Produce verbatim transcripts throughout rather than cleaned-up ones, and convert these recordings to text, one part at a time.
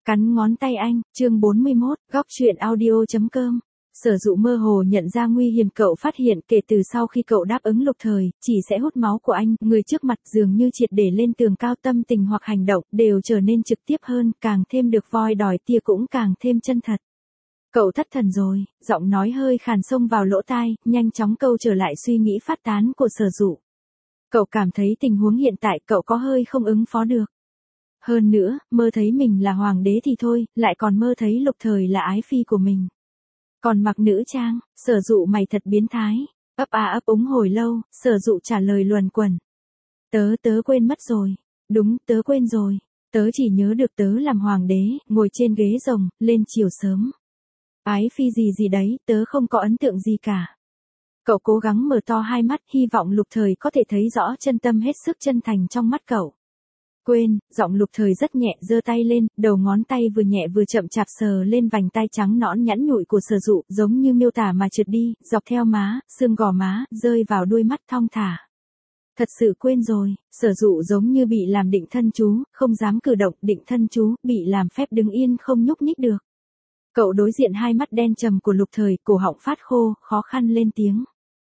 Cắn ngón tay anh, chương bốn mươi mốt, góc truyện audio.com. Sở Dụ mơ hồ nhận ra nguy hiểm. Cậu phát hiện kể từ sau khi cậu đáp ứng Lục Thời, chỉ sẽ hút máu của anh, người trước mặt dường như triệt để lên tường cao, tâm tình hoặc hành động, đều trở nên trực tiếp hơn, càng thêm được voi đòi tia cũng càng thêm chân thật. Cậu thất thần rồi, giọng nói hơi khàn xông vào lỗ tai, nhanh chóng câu trở lại suy nghĩ phát tán của Sở Dụ. Cậu cảm thấy tình huống hiện tại cậu có hơi không ứng phó được. Hơn nữa, mơ thấy mình là hoàng đế thì thôi, lại còn mơ thấy Lục Thời là ái phi của mình. Còn mặc nữ trang, Sở Dụ mày thật biến thái. Ấp a ấp úng hồi lâu, Sở Dụ trả lời luẩn quẩn. Tớ tớ quên mất rồi. Đúng, tớ quên rồi. Tớ chỉ nhớ được tớ làm hoàng đế, ngồi trên ghế rồng, lên chiều sớm. Ái phi gì gì đấy, tớ không có ấn tượng gì cả. Cậu cố gắng mở to hai mắt, hy vọng Lục Thời có thể thấy rõ chân tâm hết sức chân thành trong mắt cậu. Quên, giọng Lục Thời rất nhẹ, giơ tay lên, đầu ngón tay vừa nhẹ vừa chậm chạp sờ lên vành tay trắng nõn nhẵn nhụi của Sở Dụ, giống như miêu tả mà trượt đi, dọc theo má, xương gò má, rơi vào đuôi mắt thong thả. Thật sự quên rồi. Sở Dụ giống như bị làm định thân chú, không dám cử động, định thân chú, bị làm phép đứng yên không nhúc nhích được. Cậu đối diện hai mắt đen trầm của Lục Thời, cổ họng phát khô, khó khăn lên tiếng.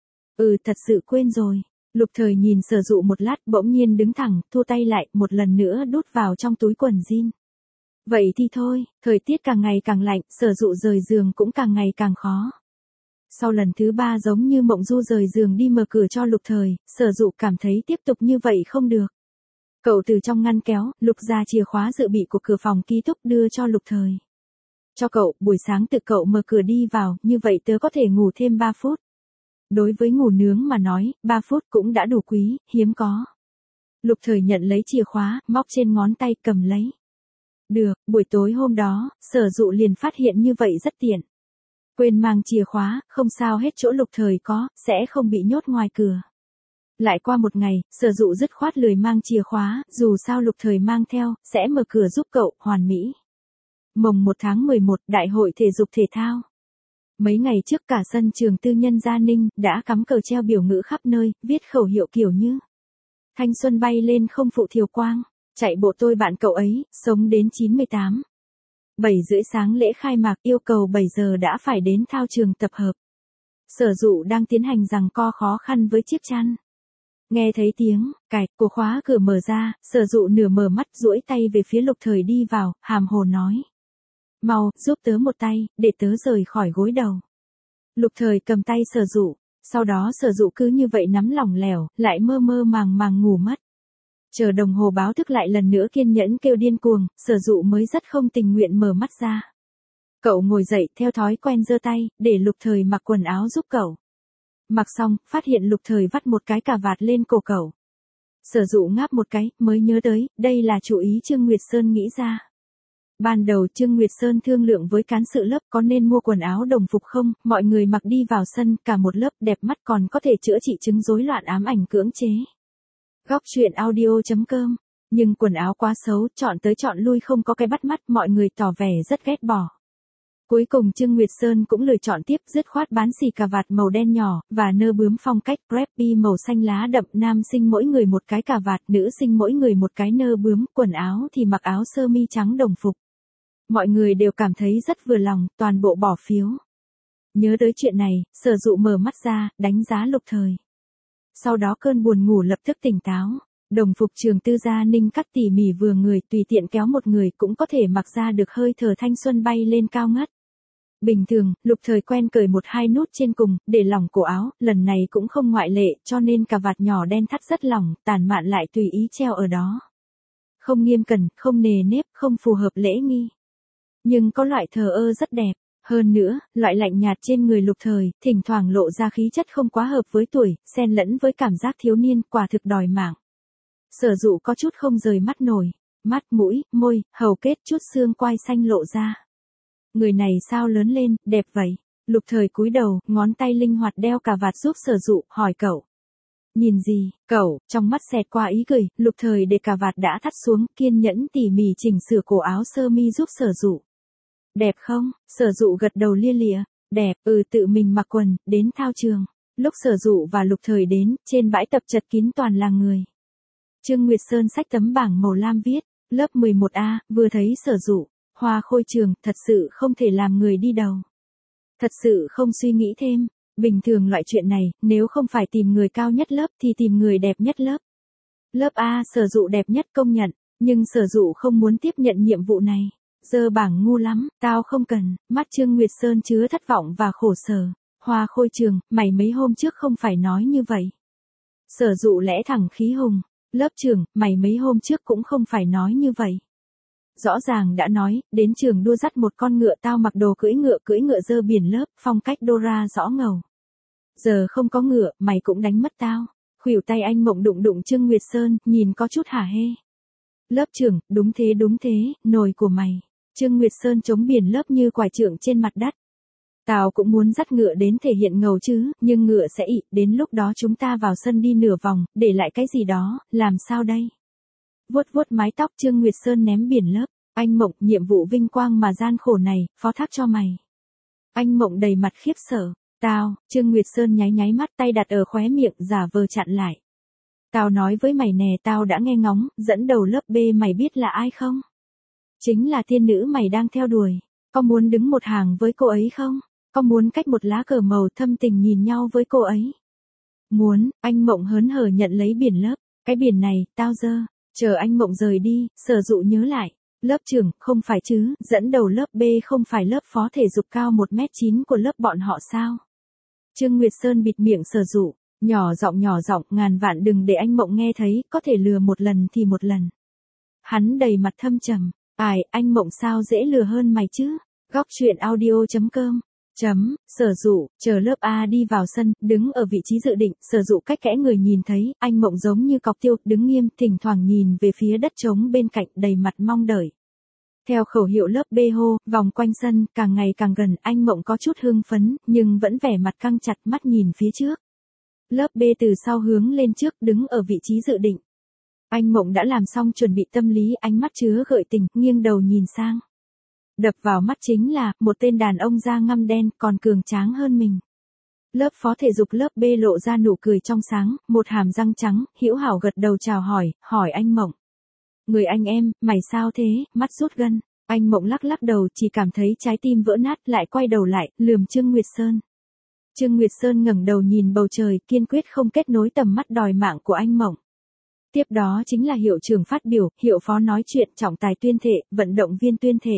Ừ, thật sự quên rồi. Lục Thời nhìn Sở Dụ một lát, bỗng nhiên đứng thẳng, thu tay lại, một lần nữa đút vào trong túi quần jean. Vậy thì thôi, thời tiết càng ngày càng lạnh, Sở Dụ rời giường cũng càng ngày càng khó. Sau lần thứ ba giống như mộng du rời giường đi mở cửa cho Lục Thời, Sở Dụ cảm thấy tiếp tục như vậy không được. Cậu từ trong ngăn kéo, lục ra chìa khóa dự bị của cửa phòng ký túc đưa cho Lục Thời. Cho cậu, buổi sáng tự cậu mở cửa đi vào, như vậy tớ có thể ngủ thêm ba phút. Đối với ngủ nướng mà nói, ba phút cũng đã đủ quý, hiếm có. Lục Thời nhận lấy chìa khóa, móc trên ngón tay cầm lấy. Được, buổi tối hôm đó, Sở Dụ liền phát hiện như vậy rất tiện. Quên mang chìa khóa, không sao hết, chỗ Lục Thời có, sẽ không bị nhốt ngoài cửa. Lại qua một ngày, Sở Dụ dứt khoát lười mang chìa khóa, dù sao Lục Thời mang theo, sẽ mở cửa giúp cậu, hoàn mỹ. Mồng một tháng mười một, Đại hội thể dục thể thao. Mấy ngày trước cả sân trường tư nhân Gia Ninh đã cắm cờ treo biểu ngữ khắp nơi, viết khẩu hiệu kiểu như thanh xuân bay lên không phụ thiều quang, chạy bộ tôi bạn cậu ấy, sống đến chín mươi tám. bảy rưỡi sáng lễ khai mạc yêu cầu bảy giờ đã phải đến thao trường tập hợp. Sở Dụ đang tiến hành giằng co khó khăn với chiếc chăn. Nghe thấy tiếng cạch của khóa cửa mở ra, Sở Dụ nửa mở mắt duỗi tay về phía Lục Thời đi vào, hàm hồ nói. Mau, giúp tớ một tay, để tớ rời khỏi gối đầu. Lục Thời cầm tay Sở Dụ, sau đó Sở Dụ cứ như vậy nắm lỏng lẻo, lại mơ mơ màng màng ngủ mất. Chờ đồng hồ báo thức lại lần nữa kiên nhẫn kêu điên cuồng, Sở Dụ mới rất không tình nguyện mở mắt ra. Cậu ngồi dậy, theo thói quen giơ tay, để Lục Thời mặc quần áo giúp cậu. Mặc xong, phát hiện Lục Thời vắt một cái cà vạt lên cổ cậu. Sở Dụ ngáp một cái, mới nhớ tới, đây là chủ ý Trương Nguyệt Sơn nghĩ ra. Ban đầu Trương Nguyệt Sơn thương lượng với cán sự lớp có nên mua quần áo đồng phục không, mọi người mặc đi vào sân, cả một lớp đẹp mắt còn có thể chữa trị chứng rối loạn ám ảnh cưỡng chế. Góc truyện audio.com. Nhưng quần áo quá xấu, chọn tới chọn lui không có cái bắt mắt, mọi người tỏ vẻ rất ghét bỏ. Cuối cùng Trương Nguyệt Sơn cũng lựa chọn tiếp, dứt khoát bán xì cà vạt màu đen nhỏ, và nơ bướm phong cách preppy màu xanh lá đậm, nam sinh mỗi người một cái cà vạt, nữ sinh mỗi người một cái nơ bướm, quần áo thì mặc áo sơ mi trắng đồng phục. Mọi người đều cảm thấy rất vừa lòng, toàn bộ bỏ phiếu. Nhớ tới chuyện này, Sở Dụ mở mắt ra, đánh giá Lục Thời. Sau đó cơn buồn ngủ lập tức tỉnh táo. Đồng phục trường tư Gia Ninh cắt tỉ mỉ vừa người, tùy tiện kéo một người cũng có thể mặc ra được hơi thở thanh xuân bay lên cao ngất. Bình thường, Lục Thời quen cởi một hai nút trên cùng, để lỏng cổ áo, lần này cũng không ngoại lệ, cho nên cà vạt nhỏ đen thắt rất lỏng, tàn mạn lại tùy ý treo ở đó. Không nghiêm cẩn, không nề nếp, không phù hợp lễ nghi. Nhưng có loại thờ ơ rất đẹp. Hơn nữa, loại lạnh nhạt trên người Lục Thời, thỉnh thoảng lộ ra khí chất không quá hợp với tuổi, xen lẫn với cảm giác thiếu niên, quả thực đòi mạng. Sở Dụ có chút không rời mắt nổi, mắt, mũi, môi, hầu kết, chút xương quai xanh lộ ra. Người này sao lớn lên, đẹp vậy? Lục Thời cúi đầu, ngón tay linh hoạt đeo cà vạt giúp Sở Dụ, hỏi cậu. Nhìn gì? Cậu, trong mắt xẹt qua ý cười, Lục Thời để cà vạt đã thắt xuống, kiên nhẫn tỉ mỉ chỉnh sửa cổ áo sơ mi giúp Sở Dụ. Đẹp không? Sở Dụ gật đầu lia lịa. Đẹp, ừ, tự mình mặc quần, đến thao trường. Lúc Sở Dụ và Lục Thời đến, trên bãi tập chật kín toàn là người. Trương Nguyệt Sơn xách tấm bảng màu lam viết, lớp mười một A, vừa thấy Sở Dụ. Hoa Khôi Trường, thật sự không thể làm người đi đầu. Thật sự không suy nghĩ thêm. Bình thường loại chuyện này, nếu không phải tìm người cao nhất lớp thì tìm người đẹp nhất lớp. Lớp A Sở Dụ đẹp nhất công nhận, nhưng Sở Dụ không muốn tiếp nhận nhiệm vụ này. Dơ bảng ngu lắm, tao không cần. Mắt Trương Nguyệt Sơn chứa thất vọng và khổ sở. Hoa Khôi Trường, mày mấy hôm trước không phải nói như vậy. Sở Dụ lẽ thẳng khí hùng. Lớp trưởng, mày mấy hôm trước cũng không phải nói như vậy. Rõ ràng đã nói, đến trường đua dắt một con ngựa, tao mặc đồ cưỡi ngựa cưỡi ngựa dơ biển lớp, phong cách Dora rõ ngầu. Giờ không có ngựa, mày cũng đánh mất tao. Khuỷu tay anh Mộng đụng đụng Trương Nguyệt Sơn, nhìn có chút hả hê. Lớp trưởng, đúng thế đúng thế, nồi của mày. Trương Nguyệt Sơn chống biển lớp như quải trượng trên mặt đất. Tao cũng muốn dắt ngựa đến thể hiện ngầu chứ, nhưng ngựa sẽ ị, đến lúc đó chúng ta vào sân đi nửa vòng, để lại cái gì đó, làm sao đây? Vuốt vuốt mái tóc Trương Nguyệt Sơn ném biển lớp. Anh Mộng, nhiệm vụ vinh quang mà gian khổ này, phó thác cho mày. Anh Mộng đầy mặt khiếp sợ. Tao, Trương Nguyệt Sơn nháy nháy mắt, tay đặt ở khóe miệng, giả vờ chặn lại. Tao nói với mày nè, tao đã nghe ngóng, dẫn đầu lớp B mày biết là ai không? Chính là thiên nữ mày đang theo đuổi. Có muốn đứng một hàng với cô ấy không? Có muốn cách một lá cờ màu thâm tình nhìn nhau với cô ấy? Muốn. Anh Mộng hớn hở nhận lấy biển lớp. Cái biển này, tao dơ. Chờ anh Mộng rời đi, Sở Dụ nhớ lại. Lớp trưởng, không phải chứ, dẫn đầu lớp B không phải lớp phó thể dục cao một mét chín của lớp bọn họ sao? Trương Nguyệt Sơn bịt miệng Sở Dụ, nhỏ giọng nhỏ giọng, ngàn vạn đừng để anh Mộng nghe thấy, có thể lừa một lần thì một lần. Hắn đầy mặt thâm trầm, ai, anh Mộng sao dễ lừa hơn mày chứ? Góc truyện audio chấm com Chấm, Sở Dụ, chờ lớp A đi vào sân, đứng ở vị trí dự định, Sở Dụ cách kẽ người nhìn thấy, anh Mộng giống như cọc tiêu, đứng nghiêm, thỉnh thoảng nhìn về phía đất trống bên cạnh, đầy mặt mong đợi. Theo khẩu hiệu lớp B hô, vòng quanh sân, càng ngày càng gần, anh Mộng có chút hưng phấn, nhưng vẫn vẻ mặt căng chặt, mắt nhìn phía trước. Lớp B từ sau hướng lên trước, đứng ở vị trí dự định. Anh Mộng đã làm xong chuẩn bị tâm lý, ánh mắt chứa gợi tình, nghiêng đầu nhìn sang. Đập vào mắt chính là, một tên đàn ông da ngăm đen, còn cường tráng hơn mình. Lớp phó thể dục lớp B lộ ra nụ cười trong sáng, một hàm răng trắng, hữu hảo gật đầu chào hỏi, hỏi anh Mộng. Người anh em, mày sao thế, mắt rút gân. Anh Mộng lắc lắc đầu, chỉ cảm thấy trái tim vỡ nát, lại quay đầu lại, lườm Trương Nguyệt Sơn. Trương Nguyệt Sơn ngẩng đầu nhìn bầu trời, kiên quyết không kết nối tầm mắt đòi mạng của anh Mộng. Tiếp đó chính là hiệu trưởng phát biểu, hiệu phó nói chuyện, trọng tài tuyên thệ, vận động viên tuyên thệ.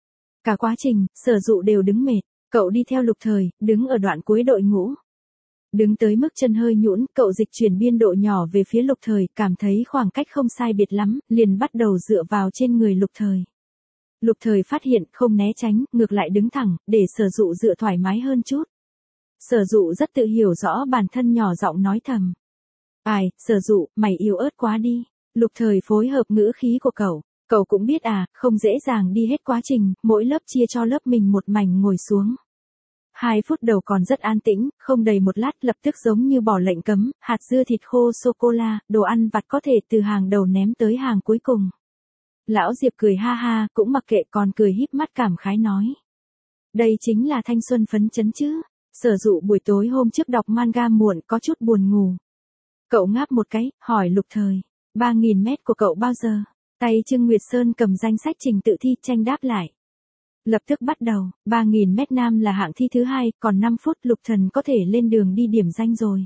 Cả quá trình, Sở Dụ đều đứng mệt, cậu đi theo Lục Thời, đứng ở đoạn cuối đội ngũ. Đứng tới mức chân hơi nhũn, cậu dịch chuyển biên độ nhỏ về phía Lục Thời, cảm thấy khoảng cách không sai biệt lắm, liền bắt đầu dựa vào trên người Lục Thời. Lục Thời phát hiện, không né tránh, ngược lại đứng thẳng, để Sở Dụ dựa thoải mái hơn chút. Sở Dụ rất tự hiểu rõ bản thân, nhỏ giọng nói thầm. Ai, Sở Dụ, mày yếu ớt quá đi. Lục Thời phối hợp ngữ khí của cậu. Cậu cũng biết à, không dễ dàng đi hết quá trình, mỗi lớp chia cho lớp mình một mảnh ngồi xuống. Hai phút đầu còn rất an tĩnh, không đầy một lát lập tức giống như bỏ lệnh cấm, hạt dưa thịt khô sô-cô-la, đồ ăn vặt có thể từ hàng đầu ném tới hàng cuối cùng. Lão Diệp cười ha ha, cũng mặc kệ, còn cười híp mắt cảm khái nói. Đây chính là thanh xuân phấn chấn chứ. Sở Dụ buổi tối hôm trước đọc manga muộn, có chút buồn ngủ. Cậu ngáp một cái, hỏi Lục Thời, ba nghìn mét của cậu bao giờ? Tay Trương Nguyệt Sơn cầm danh sách trình tự thi tranh đáp lại. Lập tức bắt đầu, ba nghìn mét nam là hạng thi thứ hai, còn năm phút Lục Thần có thể lên đường đi điểm danh rồi.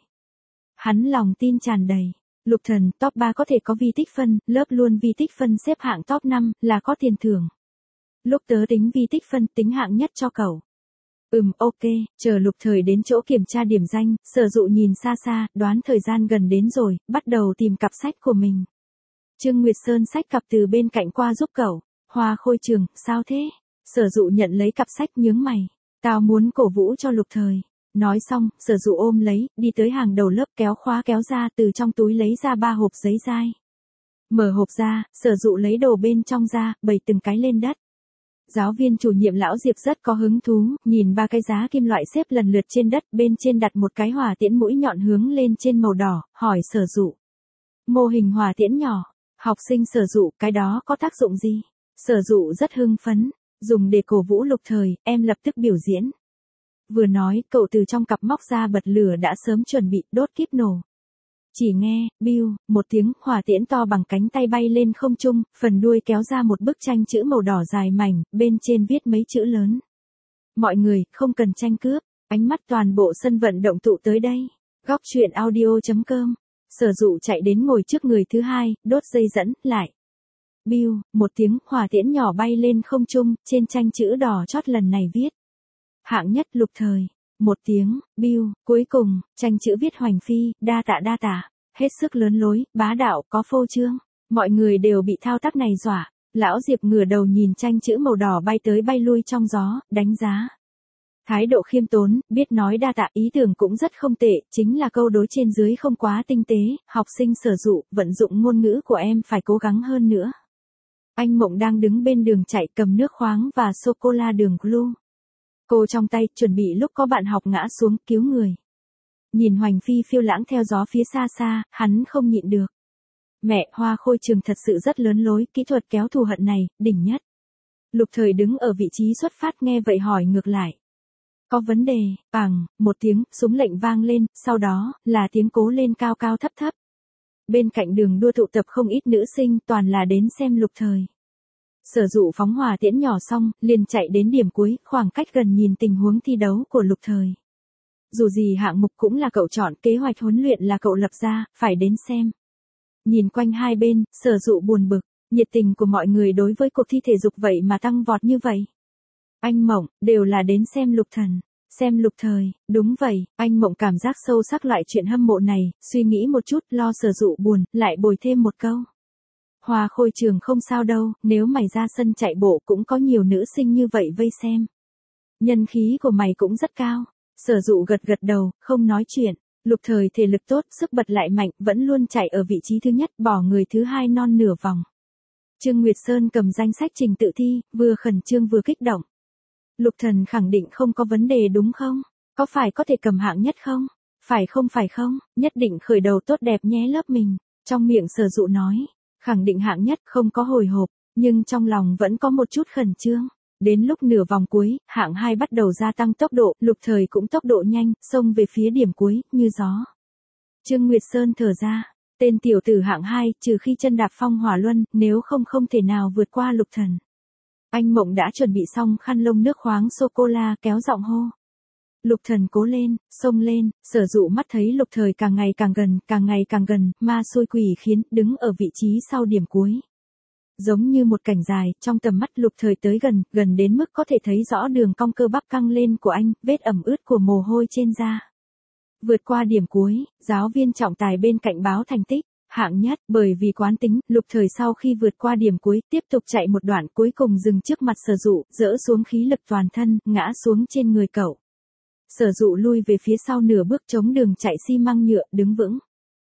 Hắn lòng tin tràn đầy. Lục Thần, top ba có thể có vi tích phân, lớp luôn vi tích phân xếp hạng top năm, là có tiền thưởng. Lúc tớ tính vi tích phân, tính hạng nhất cho cậu. Ừm, ok, chờ Lục Thời đến chỗ kiểm tra điểm danh, Sở Dụ nhìn xa xa, đoán thời gian gần đến rồi, bắt đầu tìm cặp sách của mình. Trương Nguyệt Sơn xách cặp từ bên cạnh qua giúp cậu. Hoa Khôi Trường, sao thế? Sở Dụ nhận lấy cặp sách nhướng mày. Tao muốn cổ vũ cho Lục Thời. Nói xong, Sở Dụ ôm lấy, đi tới hàng đầu lớp, kéo khóa kéo ra, từ trong túi lấy ra ba hộp giấy dai. Mở hộp ra, Sở Dụ lấy đồ bên trong ra, bày từng cái lên đất. Giáo viên chủ nhiệm lão Diệp rất có hứng thú, nhìn ba cái giá kim loại xếp lần lượt trên đất, bên trên đặt một cái hỏa tiễn mũi nhọn hướng lên trên màu đỏ, hỏi Sở Dụ. Mô hình hỏa tiễn nhỏ. Học sinh Sở Dụ, cái đó có tác dụng gì? Sở Dụ rất hưng phấn, dùng để cổ vũ Lục Thời, em lập tức biểu diễn. Vừa nói, cậu từ trong cặp móc ra bật lửa đã sớm chuẩn bị, đốt kíp nổ. Chỉ nghe, biu, một tiếng, hỏa tiễn to bằng cánh tay bay lên không trung, phần đuôi kéo ra một bức tranh chữ màu đỏ dài mảnh, bên trên viết mấy chữ lớn. Mọi người, không cần tranh cướp, ánh mắt toàn bộ sân vận động tụ tới đây. Góc truyện audio chấm com. Sở Dụ chạy đến ngồi trước người thứ hai, đốt dây dẫn, lại. Biu, một tiếng, hỏa tiễn nhỏ bay lên không trung, trên tranh chữ đỏ chót lần này viết. Hạng nhất Lục Thời. Một tiếng, biu, cuối cùng, tranh chữ viết Hoành Phi, đa tạ đa tạ, hết sức lớn lối, bá đạo, có phô trương. Mọi người đều bị thao tác này dọa. Lão Diệp ngửa đầu nhìn tranh chữ màu đỏ bay tới bay lui trong gió, đánh giá. Thái độ khiêm tốn, biết nói đa tạ, ý tưởng cũng rất không tệ, chính là câu đối trên dưới không quá tinh tế, học sinh Sở Dụ, vận dụng ngôn ngữ của em phải cố gắng hơn nữa. Anh Mộng đang đứng bên đường chạy cầm nước khoáng và sô-cô-la đường Glue. Cô trong tay, chuẩn bị lúc có bạn học ngã xuống, cứu người. Nhìn Hoành Phi phiêu lãng theo gió phía xa xa, hắn không nhịn được. Mẹ, Hoa Khôi Trường thật sự rất lớn lối, kỹ thuật kéo thù hận này, đỉnh nhất. Lục Thời đứng ở vị trí xuất phát nghe vậy hỏi ngược lại. Có vấn đề, bằng, một tiếng, súng lệnh vang lên, sau đó, là tiếng cố lên cao cao thấp thấp. Bên cạnh đường đua tụ tập không ít nữ sinh, toàn là đến xem Lục Thời. Sở Dụ phóng hỏa tiễn nhỏ xong, liền chạy đến điểm cuối, khoảng cách gần nhìn tình huống thi đấu của Lục Thời. Dù gì hạng mục cũng là cậu chọn, kế hoạch huấn luyện là cậu lập ra, phải đến xem. Nhìn quanh hai bên, Sở Dụ buồn bực, nhiệt tình của mọi người đối với cuộc thi thể dục vậy mà tăng vọt như vậy. Anh Mộng, đều là đến xem Lục Thần, xem Lục Thời, đúng vậy, anh Mộng cảm giác sâu sắc loại chuyện hâm mộ này, suy nghĩ một chút, lo Sở Dụ buồn, lại bồi thêm một câu. Hoa Khôi Trường không sao đâu, nếu mày ra sân chạy bộ cũng có nhiều nữ sinh như vậy vây xem. Nhân khí của mày cũng rất cao. Sở Dụ gật gật đầu, không nói chuyện. Lục Thời thể lực tốt, sức bật lại mạnh, vẫn luôn chạy ở vị trí thứ nhất, bỏ người thứ hai non nửa vòng. Trương Nguyệt Sơn cầm danh sách trình tự thi, vừa khẩn trương vừa kích động. Lục Thần khẳng định không có vấn đề đúng không? Có phải có thể cầm hạng nhất không? Phải không phải không? Nhất định khởi đầu tốt đẹp nhé lớp mình. Trong miệng Sở Dụ nói, khẳng định hạng nhất không có hồi hộp, nhưng trong lòng vẫn có một chút khẩn trương. Đến lúc nửa vòng cuối, hạng hai bắt đầu gia tăng tốc độ, Lục Thời cũng tốc độ nhanh, xông về phía điểm cuối, như gió. Trương Nguyệt Sơn thở ra, tên tiểu tử hạng hai, trừ khi chân đạp phong hỏa luân, nếu không không thể nào vượt qua Lục Thần. Anh Mộng đã chuẩn bị xong khăn lông nước khoáng sô-cô-la, kéo giọng hô. Lục Thần cố lên, xông lên, Sở Dụ mắt thấy Lục Thời càng ngày càng gần, càng ngày càng gần, ma xôi quỷ khiến, đứng ở vị trí sau điểm cuối. Giống như một cảnh dài, trong tầm mắt Lục Thời tới gần, gần đến mức có thể thấy rõ đường cong cơ bắp căng lên của anh, vết ẩm ướt của mồ hôi trên da. Vượt qua điểm cuối, giáo viên trọng tài bên cạnh báo thành tích, hạng nhất, bởi vì quán tính, Lục Thời sau khi vượt qua điểm cuối, tiếp tục chạy một đoạn cuối cùng dừng trước mặt Sở Dụ, dỡ xuống khí lực toàn thân, ngã xuống trên người cậu. Sở Dụ lui về phía sau nửa bước chống đường chạy xi măng nhựa, đứng vững.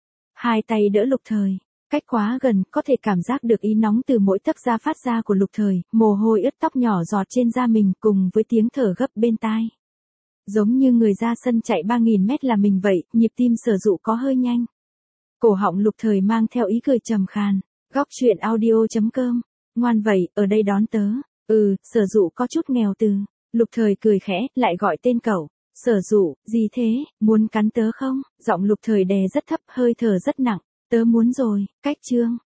Hai tay đỡ Lục Thời. Cách quá gần, có thể cảm giác được ý nóng từ mỗi tấc da phát ra của Lục Thời, mồ hôi ướt tóc nhỏ giọt trên da mình cùng với tiếng thở gấp bên tai. Giống như người ra sân chạy ba nghìn mét là mình vậy, nhịp tim Sở Dụ có hơi nhanh. Cổ họng Lục Thời mang theo ý cười trầm khàn. Góc truyện audio chấm com. Ngoan vậy, ở đây đón tớ. Ừ, Sở Dụ có chút nghèo từ. Lục Thời cười khẽ, lại gọi tên cậu. Sở Dụ, gì thế, muốn cắn tớ không? Giọng Lục Thời đè rất thấp, hơi thở rất nặng. Tớ muốn rồi, cách chương.